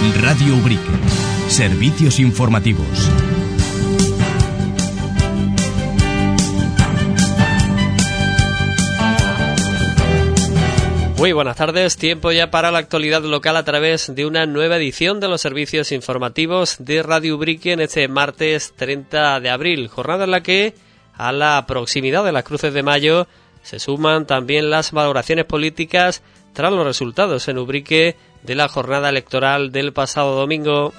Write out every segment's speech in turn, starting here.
Radio Ubrique. Servicios informativos. Muy buenas tardes, tiempo ya para la actualidad local a través de una nueva edición de los servicios informativos de Radio Ubrique en este martes 30 de abril, jornada en la que, a la proximidad de las Cruces de Mayo, se suman también las valoraciones políticas tras los resultados en Ubrique de la jornada electoral del pasado domingo.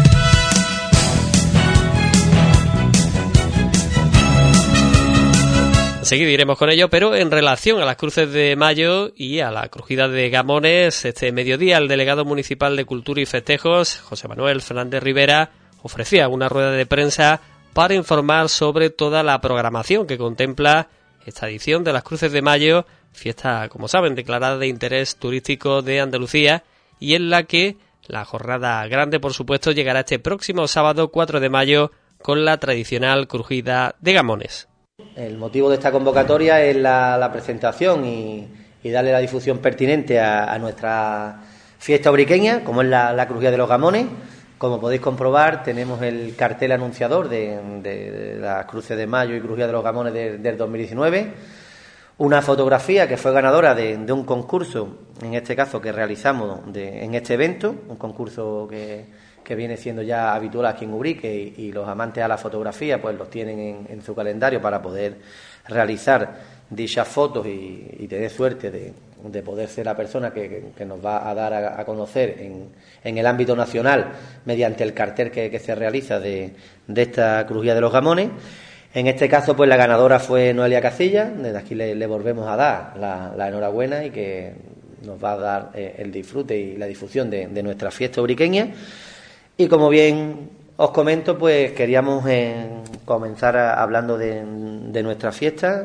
Enseguida iremos con ello, pero en relación a las Cruces de Mayo y a la crujida de Gamones, este mediodía el delegado municipal de Cultura y Festejos, José Manuel Fernández Rivera, ofrecía una rueda de prensa para informar sobre toda la programación que contempla esta edición de las Cruces de Mayo, fiesta, como saben, declarada de interés turístico de Andalucía, y en la que la jornada grande, por supuesto, llegará este próximo sábado 4 de mayo con la tradicional crujida de Gamones. El motivo de esta convocatoria es la presentación y darle la difusión pertinente a nuestra fiesta ubriqueña, como es la crujida de los Gamones. Como podéis comprobar, tenemos el cartel anunciador de las Cruces de Mayo y crujida de los Gamones del 2019. Una fotografía que fue ganadora de un concurso, en este caso que realizamos en este evento, un concurso que viene siendo ya habitual aquí en Ubrique y los amantes a la fotografía pues los tienen en su calendario para poder realizar dichas fotos y tener suerte de poder ser la persona que nos va a dar a conocer en el ámbito nacional mediante el cartel que se realiza de esta crujida de los Gamones. En este caso, pues la ganadora fue Noelia Casilla. Desde aquí le volvemos a dar la enhorabuena y que nos va a dar el disfrute y la difusión de nuestra fiesta ubriqueña. Y como bien os comento, pues queríamos comenzar hablando de nuestra fiesta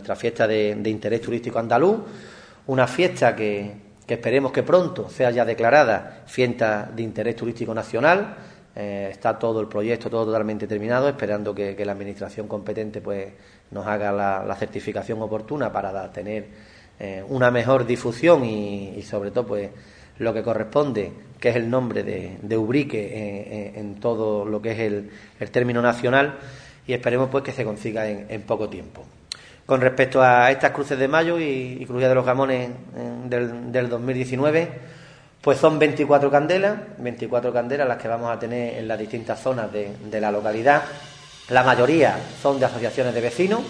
de interés turístico andaluz, una fiesta que esperemos que pronto sea ya declarada fiesta de interés turístico nacional. Está todo el proyecto, todo totalmente terminado, esperando que la administración competente pues nos haga la certificación oportuna para tener una mejor difusión y sobre todo pues lo que corresponde, que es el nombre de Ubrique en todo lo que es el término nacional, y esperemos pues que se consiga en poco tiempo. Con respecto a estas Cruces de Mayo y crujida de los Gamones del 2019, pues son 24 candelas las que vamos a tener en las distintas zonas de la localidad. La mayoría son de asociaciones de vecinos.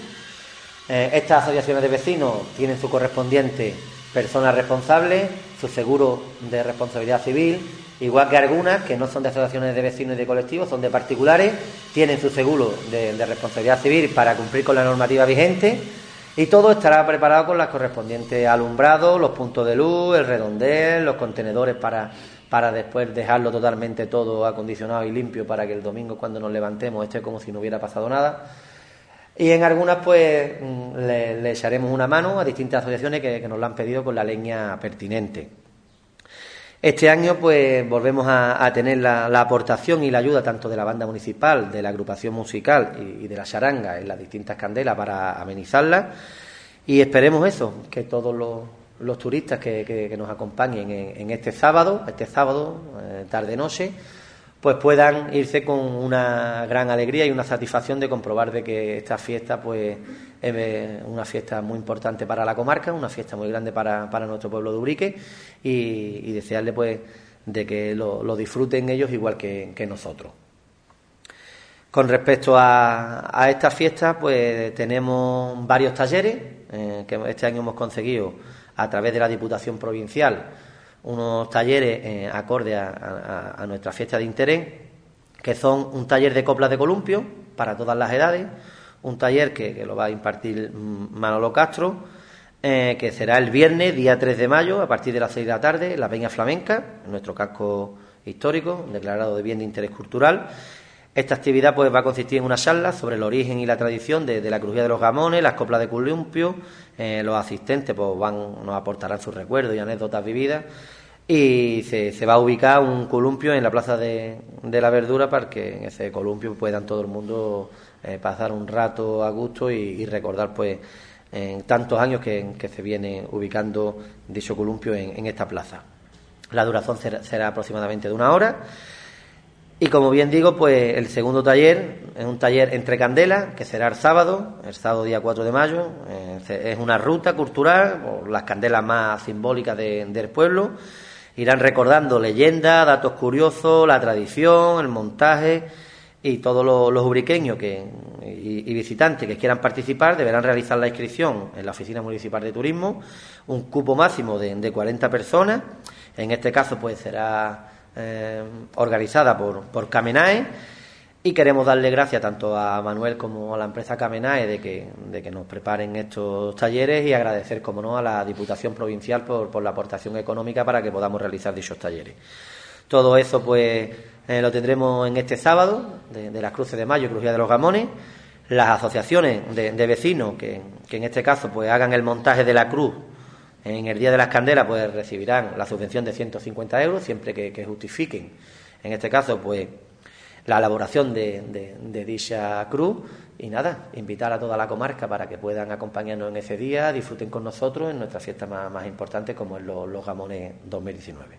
Estas asociaciones de vecinos tienen su correspondiente persona responsable, su seguro de responsabilidad civil, igual que algunas que no son de asociaciones de vecinos y de colectivos, son de particulares, tienen su seguro de responsabilidad civil para cumplir con la normativa vigente. Y todo estará preparado con las correspondientes alumbrados, los puntos de luz, el redondel, los contenedores para después dejarlo totalmente todo acondicionado y limpio para que el domingo cuando nos levantemos esté como si no hubiera pasado nada. Y en algunas pues le echaremos una mano a distintas asociaciones que nos lo han pedido con la leña pertinente. Este año pues volvemos a tener la aportación y la ayuda tanto de la banda municipal, de la agrupación musical y de la charanga en las distintas candelas para amenizarlas, y esperemos eso, que todos los turistas que nos acompañen en este sábado tarde-noche, pues puedan irse con una gran alegría y una satisfacción de comprobar de que esta fiesta pues es una fiesta muy importante para la comarca, una fiesta muy grande para nuestro pueblo de Ubrique, y desearle pues de que lo disfruten ellos igual que nosotros. Con respecto a esta fiesta, pues tenemos varios talleres que este año hemos conseguido a través de la Diputación Provincial, unos talleres acorde a nuestra fiesta de interés, que son un taller de coplas de columpio para todas las edades, un taller que lo va a impartir Manolo Castro, que será el viernes, día 3 de mayo, a partir de las 6 de la tarde, en la Peña Flamenca, en nuestro casco histórico, declarado de bien de interés cultural. Esta actividad pues va a consistir en una charla sobre el origen y la tradición de la crujida de los Gamones, las coplas de columpio. Los asistentes pues nos aportarán sus recuerdos y anécdotas vividas, y se va a ubicar un columpio en la Plaza de la Verdura para que en ese columpio puedan todo el mundo pasar un rato a gusto y recordar pues en tantos años que se viene ubicando dicho columpio en esta plaza. La duración será aproximadamente de 1 hora. Y como bien digo, pues el segundo taller es un taller entre candelas, que será el sábado día 4 de mayo. Es una ruta cultural por las candelas más simbólicas del pueblo. Irán recordando leyendas, datos curiosos, la tradición, el montaje, y todos los ubriqueños y visitantes que quieran participar deberán realizar la inscripción en la Oficina Municipal de Turismo, un cupo máximo de 40 personas. En este caso pues será organizada por Camenae, y queremos darle gracias tanto a Manuel como a la empresa Camenae de que nos preparen estos talleres, y agradecer, como no, a la Diputación Provincial por la aportación económica para que podamos realizar dichos talleres. Todo eso pues lo tendremos en este sábado de las Cruces de Mayo y Crujía de los Gamones. Las asociaciones de vecinos que en este caso pues hagan el montaje de la cruz en el Día de las Candelas pues recibirán la subvención de 150 euros, siempre que justifiquen, en este caso pues la elaboración de dicha cruz. Y nada, invitar a toda la comarca para que puedan acompañarnos en ese día, disfruten con nosotros en nuestra fiesta más importante, como es los Gamones 2019.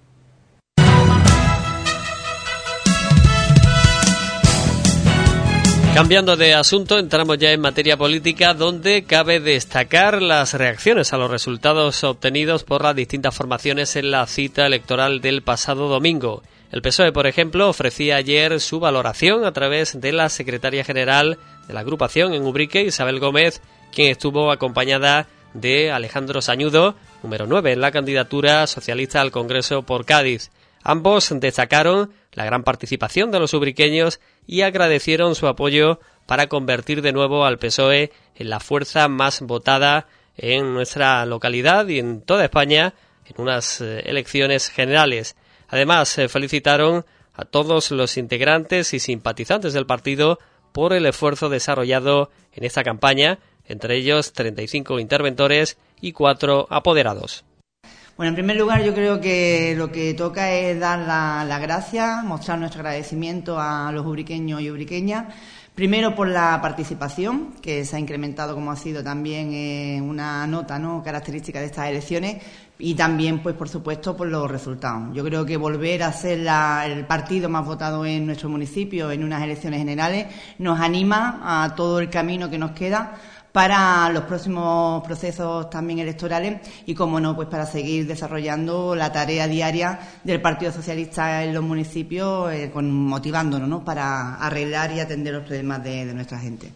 Cambiando de asunto, entramos ya en materia política, donde cabe destacar las reacciones a los resultados obtenidos por las distintas formaciones en la cita electoral del pasado domingo. El PSOE, por ejemplo, ofrecía ayer su valoración a través de la secretaria general de la agrupación en Ubrique, Isabel Gómez, quien estuvo acompañada de Alejandro Sañudo, número 9 en la candidatura socialista al Congreso por Cádiz. Ambos destacaron la gran participación de los ubriqueños y agradecieron su apoyo para convertir de nuevo al PSOE en la fuerza más votada en nuestra localidad y en toda España en unas elecciones generales. Además, felicitaron a todos los integrantes y simpatizantes del partido por el esfuerzo desarrollado en esta campaña, entre ellos 35 interventores y 4 apoderados. Bueno, en primer lugar, yo creo que lo que toca es dar la gracia, mostrar nuestro agradecimiento a los ubriqueños y ubriqueñas. Primero por la participación, que se ha incrementado, como ha sido también una nota, ¿no?, característica de estas elecciones, y también, pues por supuesto, por los resultados. Yo creo que volver a ser el partido más votado en nuestro municipio en unas elecciones generales nos anima a todo el camino que nos queda para los próximos procesos también electorales y, como no, pues para seguir desarrollando la tarea diaria del Partido Socialista en los municipios, motivándonos, ¿no?, para arreglar y atender los problemas de nuestra gente.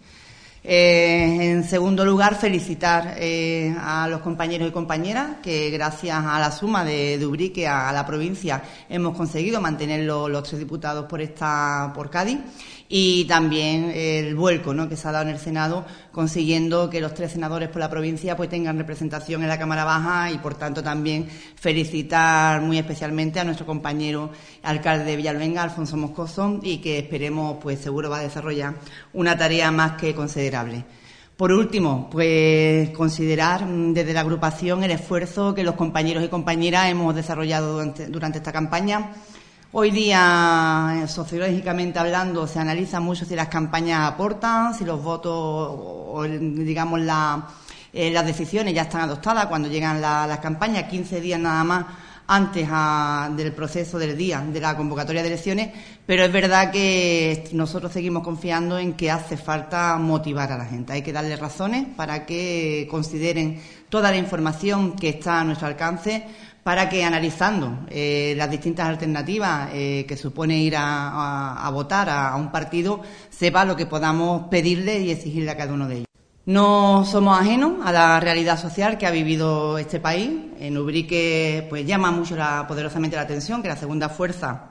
En segundo lugar, felicitar a los compañeros y compañeras que, gracias a la suma de Ubrique a la provincia, hemos conseguido mantener los 3 diputados por Cádiz. Y también el vuelco, ¿no?, que se ha dado en el Senado, consiguiendo que los 3 senadores por la provincia pues tengan representación en la Cámara Baja, y por tanto también felicitar muy especialmente a nuestro compañero alcalde de Villalbenga, Alfonso Moscoso, y que esperemos, pues seguro va a desarrollar una tarea más que considerable. Por último, pues considerar desde la agrupación el esfuerzo que los compañeros y compañeras hemos desarrollado durante esta campaña. Hoy día, sociológicamente hablando, se analiza mucho si las campañas aportan, si los votos o digamos las decisiones ya están adoptadas cuando llegan las campañas, 15 días nada más antes del proceso del día de la convocatoria de elecciones, pero es verdad que nosotros seguimos confiando en que hace falta motivar a la gente. Hay que darle razones para que consideren toda la información que está a nuestro alcance, para que, analizando las distintas alternativas que supone ir a votar a un partido, sepa lo que podamos pedirle y exigirle a cada uno de ellos. No somos ajenos a la realidad social que ha vivido este país. En Ubrique pues llama mucho poderosamente la atención que la segunda fuerza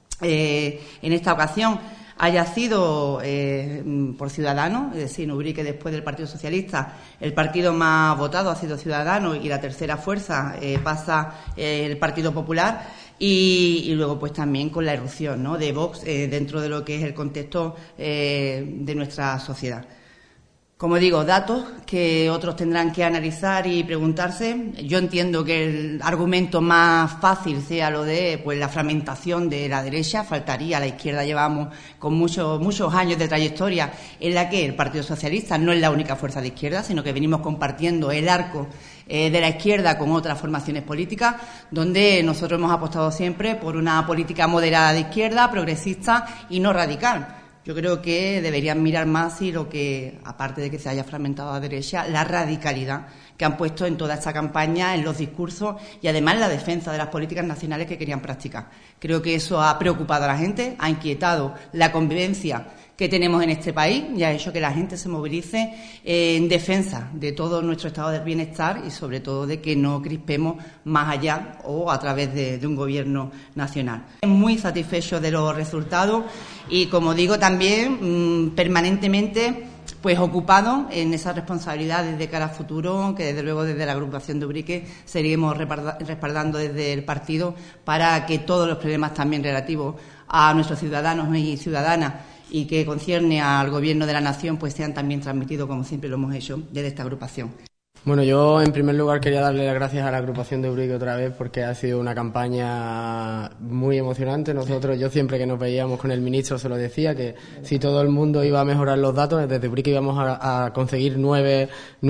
en esta ocasión haya sido por Ciudadanos, es decir, en Ubrique, después del Partido Socialista, el partido más votado ha sido Ciudadanos, y la tercera fuerza pasa el Partido Popular, y luego pues también con la irrupción, ¿no?, de Vox dentro de lo que es el contexto de nuestra sociedad. Como digo, datos que otros tendrán que analizar y preguntarse. Yo entiendo que el argumento más fácil sea lo de pues la fragmentación de la derecha. Faltaría, la izquierda llevamos con muchos años de trayectoria en la que el Partido Socialista no es la única fuerza de izquierda, sino que venimos compartiendo el arco de la izquierda con otras formaciones políticas, donde nosotros hemos apostado siempre por una política moderada de izquierda, progresista y no radical. Yo creo que deberían mirar más si lo que, aparte de que se haya fragmentado a la derecha, la radicalidad que han puesto en toda esta campaña, en los discursos y además en la defensa de las políticas nacionales que querían practicar. Creo que eso ha preocupado a la gente, ha inquietado la convivencia que tenemos en este país y ha hecho que la gente se movilice en defensa de todo nuestro estado de bienestar y sobre todo de que no crispemos más allá o a través de un gobierno nacional. Muy satisfecho de los resultados y, como digo, también permanentemente pues ocupado en esas responsabilidades de cara a futuro que desde luego desde la agrupación de Ubrique seguiremos respaldando desde el partido para que todos los problemas también relativos a nuestros ciudadanos y ciudadanas y que concierne al Gobierno de la Nación pues sean también transmitidos como siempre lo hemos hecho desde esta agrupación. Bueno, yo en primer lugar quería darle las gracias a la agrupación de Ubrique otra vez porque ha sido una campaña muy emocionante. Yo siempre que nos veíamos con el ministro se lo decía, que si todo el mundo iba a mejorar los datos, desde Ubrique íbamos a conseguir nueve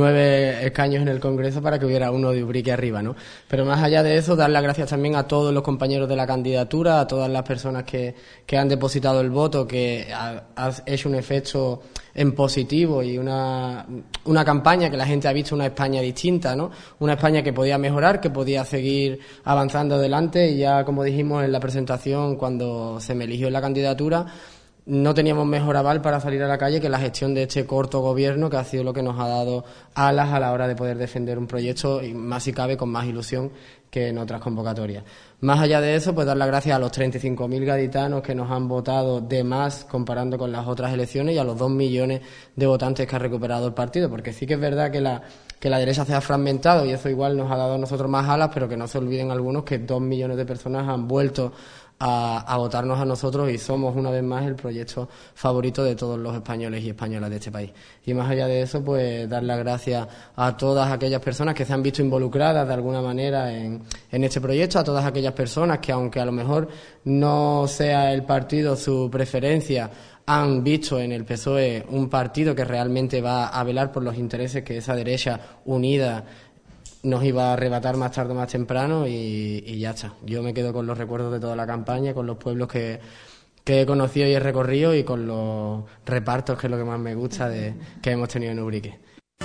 escaños en el Congreso para que hubiera uno de Ubrique arriba, ¿no? Pero más allá de eso, dar las gracias también a todos los compañeros de la candidatura, a todas las personas que han depositado el voto, que ha hecho un efecto en positivo y una campaña que la gente ha visto una España distinta, ¿no? Una España que podía mejorar, que podía seguir avanzando adelante y ya, como dijimos en la presentación, cuando se me eligió en la candidatura, no teníamos mejor aval para salir a la calle que la gestión de este corto gobierno, que ha sido lo que nos ha dado alas a la hora de poder defender un proyecto, y más si cabe con más ilusión que en otras convocatorias. Más allá de eso, pues dar las gracias a los 35.000 gaditanos que nos han votado de más comparando con las otras elecciones y a los 2 millones de votantes que ha recuperado el partido, porque sí que es verdad que la derecha se ha fragmentado y eso igual nos ha dado a nosotros más alas, pero que no se olviden algunos que 2 millones de personas han vuelto a votarnos a nosotros y somos una vez más el proyecto favorito de todos los españoles y españolas de este país. Y más allá de eso, pues dar las gracias a todas aquellas personas que se han visto involucradas de alguna manera en este proyecto, a todas aquellas personas que, aunque a lo mejor no sea el partido su preferencia, han visto en el PSOE un partido que realmente va a velar por los intereses que esa derecha unida nos iba a arrebatar más tarde o más temprano y ya está. Yo me quedo con los recuerdos de toda la campaña, con los pueblos que he conocido y he recorrido y con los repartos, que es lo que más me gusta que hemos tenido en Ubrique.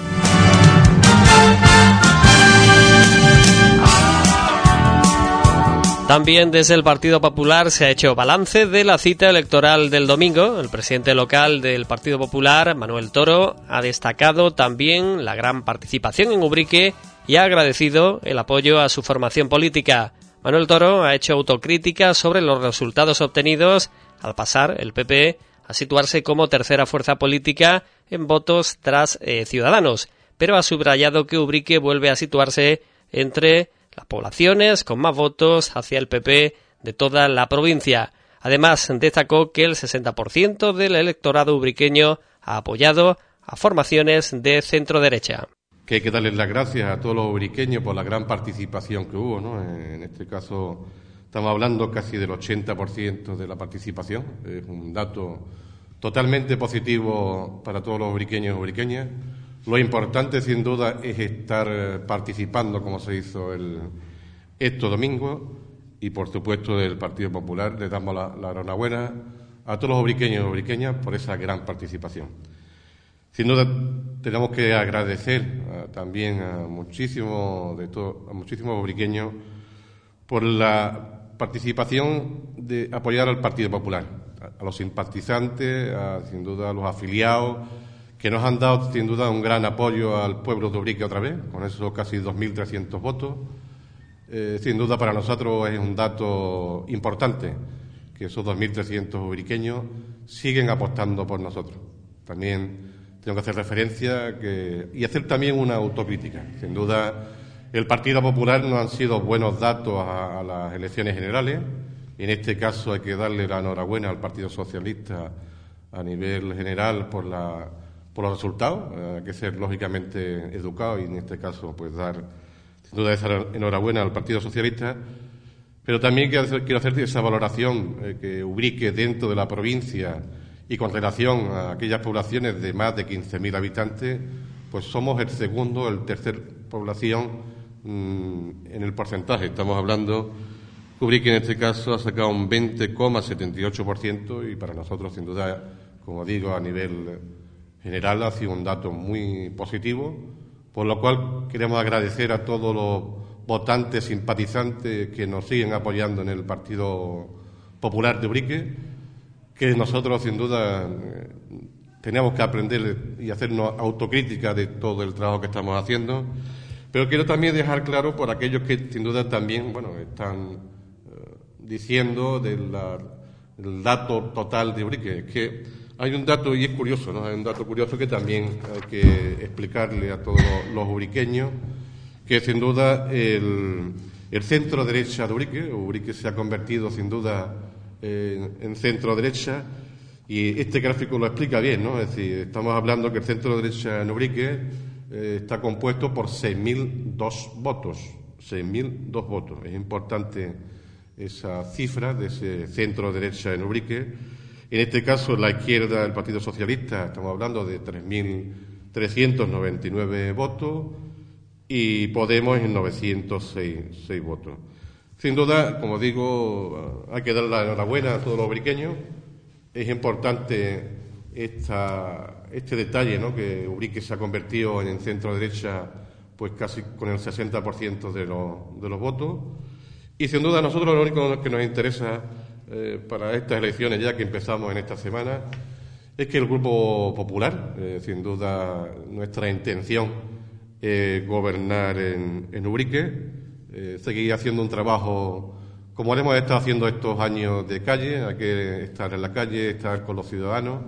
También desde el Partido Popular se ha hecho balance de la cita electoral del domingo. El presidente local del Partido Popular, Manuel Toro, ha destacado también la gran participación en Ubrique y ha agradecido el apoyo a su formación política. Manuel Toro ha hecho autocrítica sobre los resultados obtenidos al pasar el PP a situarse como tercera fuerza política en votos tras Ciudadanos, pero ha subrayado que Ubrique vuelve a situarse entre las poblaciones con más votos hacia el PP de toda la provincia. Además, destacó que el 60% del electorado ubriqueño ha apoyado a formaciones de centro-derecha. Que hay que darles las gracias a todos los ubriqueños por la gran participación que hubo, ¿no? En este caso estamos hablando casi del 80% de la participación. Es un dato totalmente positivo para todos los ubriqueños y ubriqueñas. Lo importante, sin duda, es estar participando como se hizo este domingo y, por supuesto, del Partido Popular. Le damos la enhorabuena a todos los ubriqueños y ubriqueñas por esa gran participación. Sin duda, tenemos que agradecer también a muchísimos ubriqueños por la participación de apoyar al Partido Popular, a los simpatizantes, sin duda a los afiliados, que nos han dado sin duda un gran apoyo al pueblo de Ubrique otra vez, con esos casi 2.300 votos. Sin duda para nosotros es un dato importante que esos 2.300 ubriqueños siguen apostando por nosotros. También tengo que hacer referencia y hacer también una autocrítica. Sin duda, el Partido Popular no han sido buenos datos a las elecciones generales. En este caso hay que darle la enhorabuena al Partido Socialista a nivel general por los resultados. Hay que ser lógicamente educado y en este caso pues dar sin duda esa enhorabuena al Partido Socialista. Pero también quiero hacer esa valoración que Ubrique dentro de la provincia y con relación a aquellas poblaciones de más de 15.000 habitantes, pues somos el segundo, el tercer población en el porcentaje. Estamos hablando, Ubrique en este caso ha sacado un 20,78% y para nosotros, sin duda, como digo, a nivel general ha sido un dato muy positivo, por lo cual queremos agradecer a todos los votantes, simpatizantes que nos siguen apoyando en el Partido Popular de Ubrique, que nosotros, sin duda, tenemos que aprender y hacernos autocrítica de todo el trabajo que estamos haciendo. Pero quiero también dejar claro por aquellos que, sin duda, también están diciendo del dato total de Ubrique, que hay un dato, y es curioso, ¿no? Hay un dato curioso que también hay que explicarle a todos los ubriqueños, que sin duda el centro derecha de Ubrique se ha convertido sin duda en centro derecha, y este gráfico lo explica bien, ¿no? Es decir, estamos hablando que el centro derecha en Ubrique está compuesto por 6.002 votos. 6.002 votos. Es importante esa cifra de ese centro derecha en Ubrique. En este caso, la izquierda, el Partido Socialista, estamos hablando de 3.399 votos y Podemos en 906 votos. Sin duda, como digo, hay que dar la enhorabuena a todos los ubriqueños. Es importante este detalle, ¿no? Que Ubrique se ha convertido en centro derecha, pues casi con el 60% de los votos. Y sin duda, a nosotros lo único que nos interesa para estas elecciones, ya que empezamos en esta semana, es que el Grupo Popular, sin duda, nuestra intención es gobernar en Ubrique, seguir haciendo un trabajo como hemos estado haciendo estos años de calle. Hay que estar en la calle, estar con los ciudadanos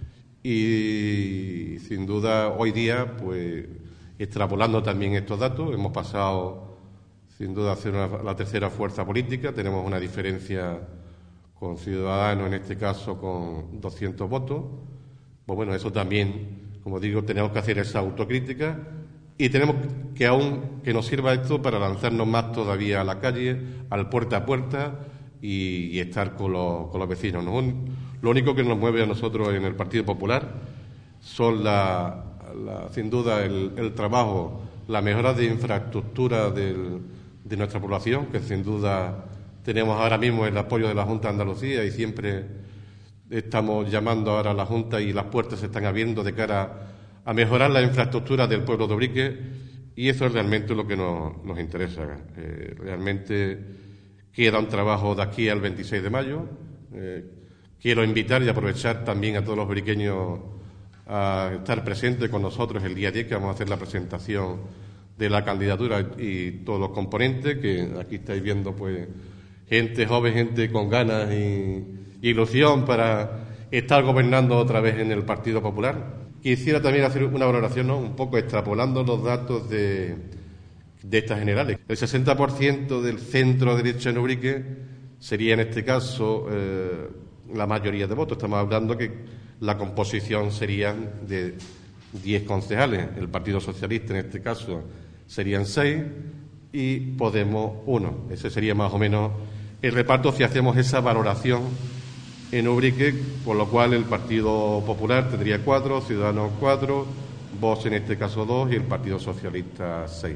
y, sin duda, hoy día, pues, extrapolando también estos datos, hemos pasado, sin duda, a ser la tercera fuerza política. Tenemos una diferencia con Ciudadanos, en este caso, con 200 votos. Pues bueno, eso también, como digo, tenemos que hacer esa autocrítica y tenemos que nos sirva esto para lanzarnos más todavía a la calle, al puerta a puerta y estar con los vecinos, ¿no? Lo único que nos mueve a nosotros en el Partido Popular son sin duda el trabajo, la mejora de infraestructura de nuestra población, que sin duda tenemos ahora mismo el apoyo de la Junta de Andalucía y siempre estamos llamando ahora a la Junta y las puertas se están abriendo de cara a mejorar la infraestructura del pueblo de Ubrique, y eso es realmente lo que nos interesa. Realmente queda un trabajo de aquí al 26 de mayo. Quiero invitar y aprovechar también a todos los ubriqueños a estar presentes con nosotros el día 10, que vamos a hacer la presentación de la candidatura y todos los componentes, que aquí estáis viendo, pues, gente joven, gente con ganas y ilusión para estar gobernando otra vez en el Partido Popular. Quisiera también hacer una valoración, ¿no?, un poco extrapolando los datos de estas generales. El 60% del centro derecha en Ubrique sería, en este caso, la mayoría de votos. Estamos hablando que la composición serían de 10 concejales. El Partido Socialista, en este caso, serían 6 y Podemos 1. Ese sería más o menos el reparto si hacemos esa valoración en Ubrique, por lo cual el Partido Popular tendría 4, Ciudadanos 4, Vox en este caso 2 y el Partido Socialista 6.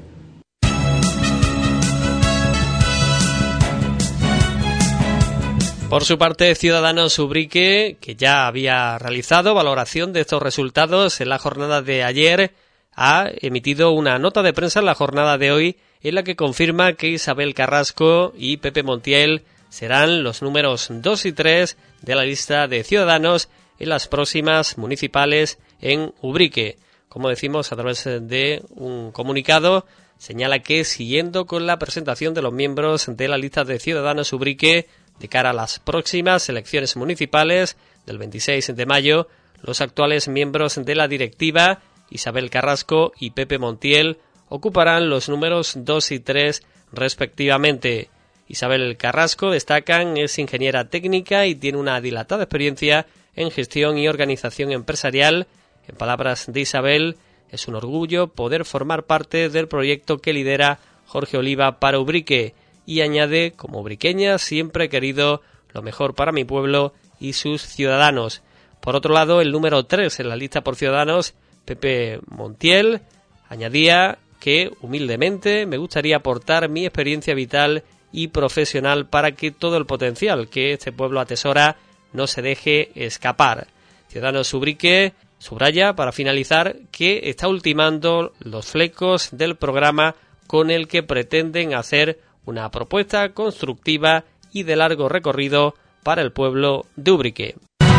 Por su parte, Ciudadanos Ubrique, que ya había realizado valoración de estos resultados en la jornada de ayer, ha emitido una nota de prensa en la jornada de hoy en la que confirma que Isabel Carrasco y Pepe Montiel serán los números 2 y 3 de la lista de Ciudadanos en las próximas municipales en Ubrique. Como decimos, a través de un comunicado, señala que, siguiendo con la presentación de los miembros de la lista de Ciudadanos Ubrique de cara a las próximas elecciones municipales del 26 de mayo, los actuales miembros de la directiva, Isabel Carrasco y Pepe Montiel, ocuparán los números 2 y 3 respectivamente. Isabel Carrasco, destacan, es ingeniera técnica y tiene una dilatada experiencia en gestión y organización empresarial. En palabras de Isabel, es un orgullo poder formar parte del proyecto que lidera Jorge Oliva para Ubrique, y añade, como ubriqueña siempre he querido lo mejor para mi pueblo y sus ciudadanos. Por otro lado, el número 3 en la lista por Ciudadanos, Pepe Montiel añadía que humildemente me gustaría aportar mi experiencia vital y profesional para que todo el potencial que este pueblo atesora no se deje escapar. Ciudadanos Ubrique subraya, para finalizar, que está ultimando los flecos del programa con el que pretenden hacer una propuesta constructiva y de largo recorrido para el pueblo de Ubrique.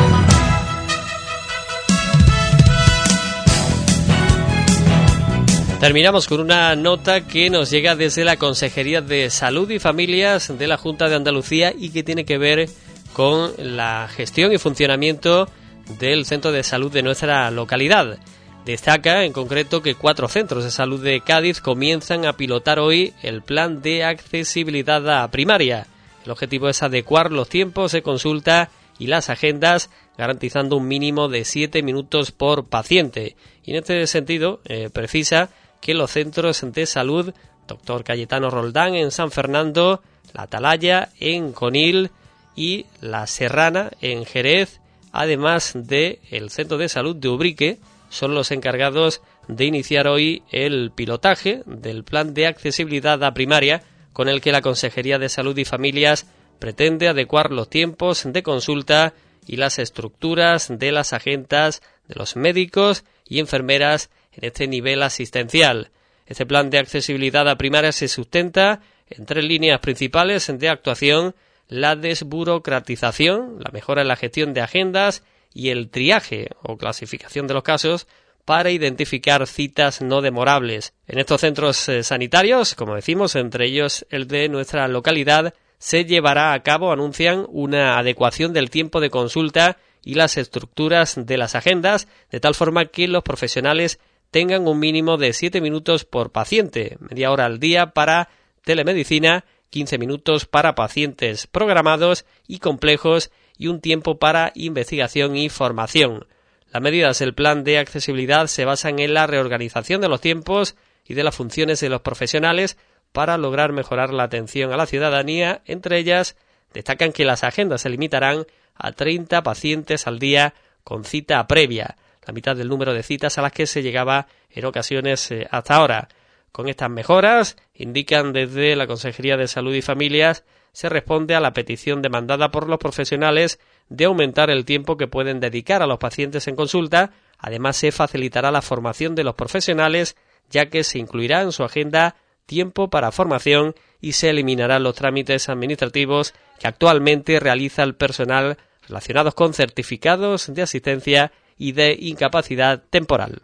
Terminamos con una nota que nos llega desde la Consejería de Salud y Familias de la Junta de Andalucía y que tiene que ver con la gestión y funcionamiento del centro de salud de nuestra localidad. Destaca en concreto que 4 centros de salud de Cádiz comienzan a pilotar hoy el plan de accesibilidad a primaria. El objetivo es adecuar los tiempos de consulta y las agendas, garantizando un mínimo de 7 minutos por paciente. Y en este sentido, precisa que los centros de salud Dr. Cayetano Roldán en San Fernando, La Atalaya en Conil y La Serrana en Jerez, además de el centro de salud de Ubrique, son los encargados de iniciar hoy el pilotaje del plan de accesibilidad a primaria, con el que la Consejería de Salud y Familias pretende adecuar los tiempos de consulta y las estructuras de las agendas de los médicos y enfermeras en este nivel asistencial. Este plan de accesibilidad a primaria se sustenta en 3 líneas principales de actuación: la desburocratización, la mejora en la gestión de agendas y el triaje o clasificación de los casos para identificar citas no demorables. En estos centros sanitarios, como decimos, entre ellos el de nuestra localidad, se llevará a cabo, anuncian, una adecuación del tiempo de consulta y las estructuras de las agendas, de tal forma que los profesionales tengan un mínimo de 7 minutos por paciente, media hora al día para telemedicina, 15 minutos para pacientes programados y complejos y un tiempo para investigación y formación. Las medidas del plan de accesibilidad se basan en la reorganización de los tiempos y de las funciones de los profesionales para lograr mejorar la atención a la ciudadanía. Entre ellas, destacan que las agendas se limitarán a 30 pacientes al día con cita previa, la mitad del número de citas a las que se llegaba en ocasiones hasta ahora. Con estas mejoras, indican desde la Consejería de Salud y Familias, se responde a la petición demandada por los profesionales de aumentar el tiempo que pueden dedicar a los pacientes en consulta. Además, se facilitará la formación de los profesionales, ya que se incluirá en su agenda tiempo para formación y se eliminarán los trámites administrativos que actualmente realiza el personal relacionados con certificados de asistencia y de incapacidad temporal.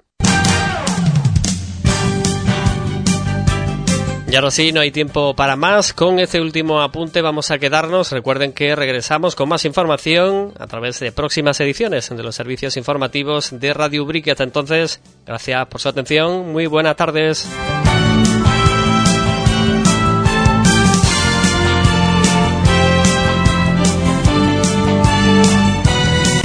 Y ahora sí, no hay tiempo para más. Con este último apunte vamos a quedarnos. Recuerden que regresamos con más información a través de próximas ediciones de los servicios informativos de Radio Ubrique. Hasta entonces, gracias por su atención. Muy buenas tardes.